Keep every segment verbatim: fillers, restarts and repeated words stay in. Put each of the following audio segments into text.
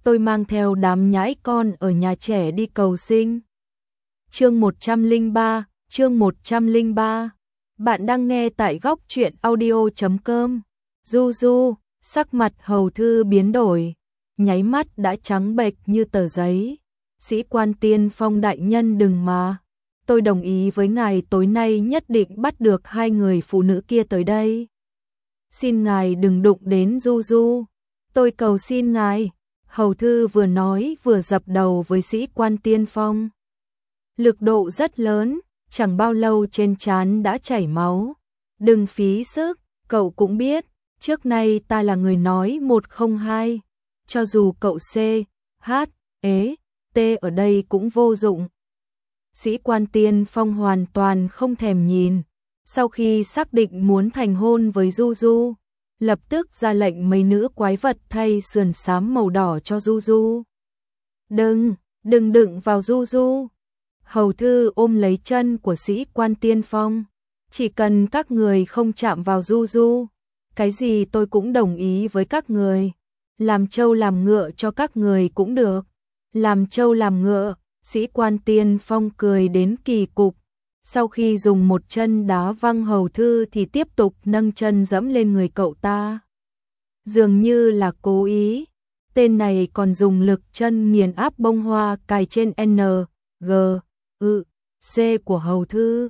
tôi mang theo đám nhãi con ở nhà trẻ đi cầu sinh. Chương một trăm lẻ ba, chương một trăm lẻ ba. Bạn đang nghe tại góc truyện audio chấm com. Du Du, sắc mặt Hầu Thư biến đổi, nháy mắt đã trắng bệch như tờ giấy. Sĩ quan Tiên Phong đại nhân đừng mà. Tôi đồng ý với ngài tối nay nhất định bắt được hai người phụ nữ kia tới đây. Xin ngài đừng đụng đến Du Du. Tôi cầu xin ngài. Hầu Thư vừa nói vừa dập đầu với sĩ quan Tiên Phong. Lực độ rất lớn, chẳng bao lâu trên trán đã chảy máu. Đừng phí sức, cậu cũng biết, trước nay ta là người nói một không hai. Cho dù cậu C, H, ế, T ở đây cũng vô dụng. Sĩ quan Tiên Phong hoàn toàn không thèm nhìn. Sau khi xác định muốn thành hôn với Du Du, lập tức ra lệnh mấy nữ quái vật thay sườn xám màu đỏ cho Du Du. Đừng, đừng đựng vào Du Du. Hầu Thư ôm lấy chân của sĩ quan Tiên Phong. Chỉ cần các người không chạm vào Du Du, cái gì tôi cũng đồng ý với các người. Làm trâu làm ngựa cho các người cũng được. Làm trâu làm ngựa, sĩ quan Tiên Phong cười đến kỳ cục. Sau khi dùng một chân đá văng Hầu Thư thì tiếp tục nâng chân dẫm lên người cậu ta. Dường như là cố ý, tên này còn dùng lực chân nghiền áp bông hoa cài trên N, G, U, C của Hầu Thư.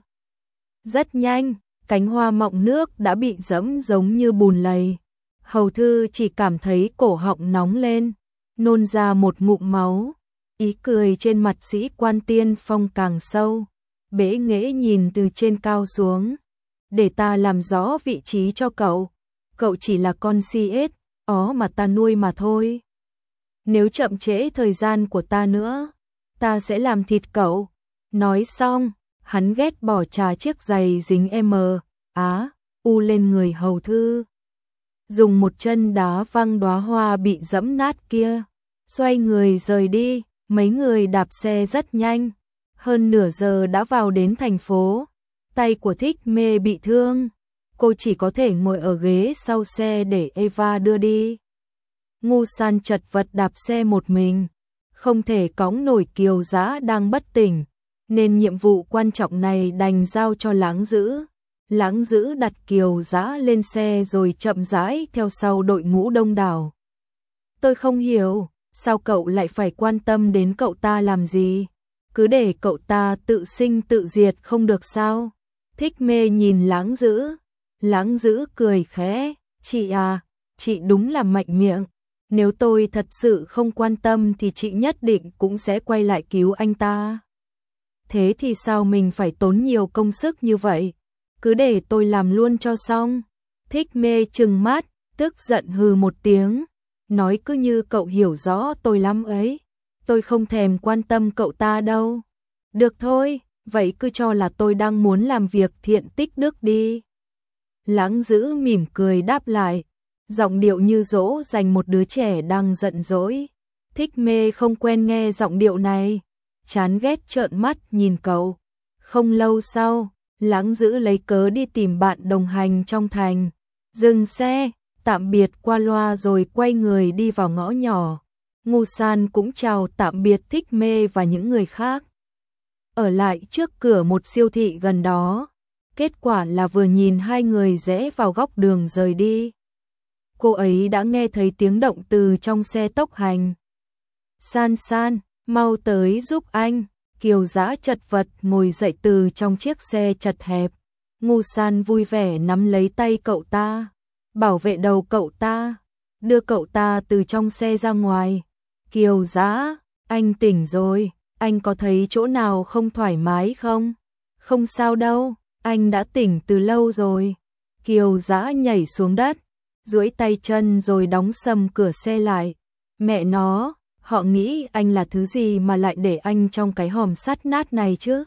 Rất nhanh, cánh hoa mọng nước đã bị dẫm giống như bùn lầy. Hầu Thư chỉ cảm thấy cổ họng nóng lên, nôn ra một ngụm máu. Ý cười trên mặt sĩ quan Tiên Phong càng sâu. Bế nghễ nhìn từ trên cao xuống. Để ta làm rõ vị trí cho cậu. Cậu chỉ là con si ếch ó mà ta nuôi mà thôi. Nếu chậm trễ thời gian của ta nữa, ta sẽ làm thịt cậu. Nói xong, hắn ghét bỏ trà chiếc giày dính M, Á, U lên người Hầu Thư. Dùng một chân đá văng đóa hoa bị dẫm nát kia. Xoay người rời đi, mấy người đạp xe rất nhanh. Hơn nửa giờ đã vào đến thành phố. Tay của Thích Mê bị thương. Cô chỉ có thể ngồi ở ghế sau xe để Eva đưa đi. Ngu San chật vật đạp xe một mình. Không thể cõng nổi Kiều Dã đang bất tỉnh. Nên nhiệm vụ quan trọng này đành giao cho Láng Dữ. Láng Dữ đặt Kiều Dã lên xe rồi chậm rãi theo sau đội ngũ đông đảo. Tôi không hiểu, sao cậu lại phải quan tâm đến cậu ta làm gì? Cứ để cậu ta tự sinh tự diệt không được sao? Thích Mê nhìn Láng Dữ. Láng Dữ cười khẽ. Chị à, chị đúng là mạnh miệng. Nếu tôi thật sự không quan tâm thì chị nhất định cũng sẽ quay lại cứu anh ta. Thế thì sao mình phải tốn nhiều công sức như vậy? Cứ để tôi làm luôn cho xong. Thích Mê trừng mắt, tức giận hừ một tiếng. Nói cứ như cậu hiểu rõ tôi lắm ấy. Tôi không thèm quan tâm cậu ta đâu. Được thôi, vậy cứ cho là tôi đang muốn làm việc thiện tích đức đi. Láng Dữ mỉm cười đáp lại, giọng điệu như dỗ dành một đứa trẻ đang giận dỗi. Thích Mê không quen nghe giọng điệu này, chán ghét trợn mắt nhìn cậu. Không lâu sau, Láng Dữ lấy cớ đi tìm bạn đồng hành trong thành. Dừng xe, tạm biệt qua loa rồi quay người đi vào ngõ nhỏ. Ngu San cũng chào tạm biệt Thích Mê và những người khác. Ở lại trước cửa một siêu thị gần đó. Kết quả là vừa nhìn hai người rẽ vào góc đường rời đi. Cô ấy đã nghe thấy tiếng động từ trong xe tốc hành. San San, mau tới giúp anh. Kiều Dã chật vật ngồi dậy từ trong chiếc xe chật hẹp. Ngu San vui vẻ nắm lấy tay cậu ta, bảo vệ đầu cậu ta, đưa cậu ta từ trong xe ra ngoài. Kiều Dã, anh tỉnh rồi, anh có thấy chỗ nào không thoải mái không? Không sao đâu, anh đã tỉnh từ lâu rồi. Kiều Dã nhảy xuống đất, duỗi tay chân rồi đóng sầm cửa xe lại. Mẹ nó, họ nghĩ anh là thứ gì mà lại để anh trong cái hòm sắt nát này chứ?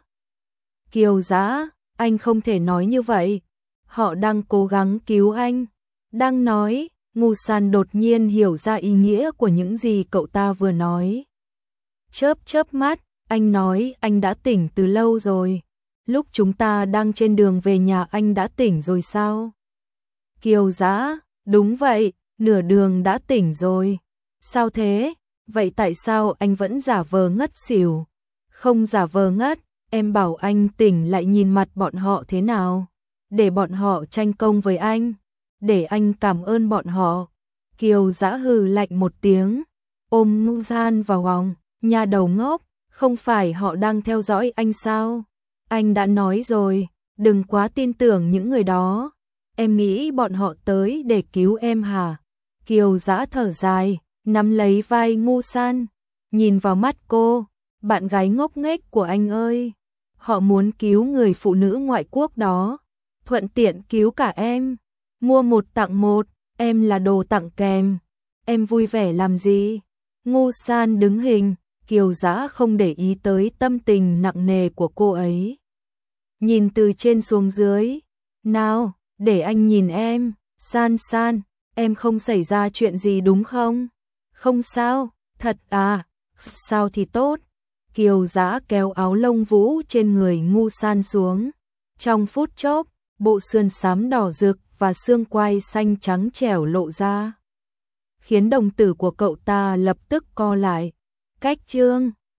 Kiều Dã, anh không thể nói như vậy. Họ đang cố gắng cứu anh. Đang nói, Ngu San đột nhiên hiểu ra ý nghĩa của những gì cậu ta vừa nói. Chớp chớp mắt, anh nói anh đã tỉnh từ lâu rồi. Lúc chúng ta đang trên đường về nhà anh đã tỉnh rồi sao? Kiều Dã, đúng vậy, nửa đường đã tỉnh rồi. Sao thế? Vậy tại sao anh vẫn giả vờ ngất xỉu? Không giả vờ ngất, em bảo anh tỉnh lại nhìn mặt bọn họ thế nào, để bọn họ tranh công với anh, để anh cảm ơn bọn họ. Kiều Dã hừ lạnh một tiếng, ôm Ngô San vào vòng, nhà đầu ngốc, không phải họ đang theo dõi anh sao? Anh đã nói rồi, đừng quá tin tưởng những người đó. Em nghĩ bọn họ tới để cứu em hả? Kiều Dã thở dài, nắm lấy vai Ngô San, nhìn vào mắt cô, bạn gái ngốc nghếch của anh ơi. Họ muốn cứu người phụ nữ ngoại quốc đó, thuận tiện cứu cả em. Mua một tặng một, em là đồ tặng kèm. Em vui vẻ làm gì? Ngô San đứng hình, Kiều Dã không để ý tới tâm tình nặng nề của cô ấy. Nhìn từ trên xuống dưới, nào, để anh nhìn em, San San, em không xảy ra chuyện gì đúng không? Không sao, thật à, sao thì tốt. Kiều Dã kéo áo lông vũ trên người Ngô San xuống. Trong phút chốc, bộ sườn xám đỏ rực và xương quai xanh trắng trẻo lộ ra, khiến đồng tử của cậu ta lập tức co lại. Cách chương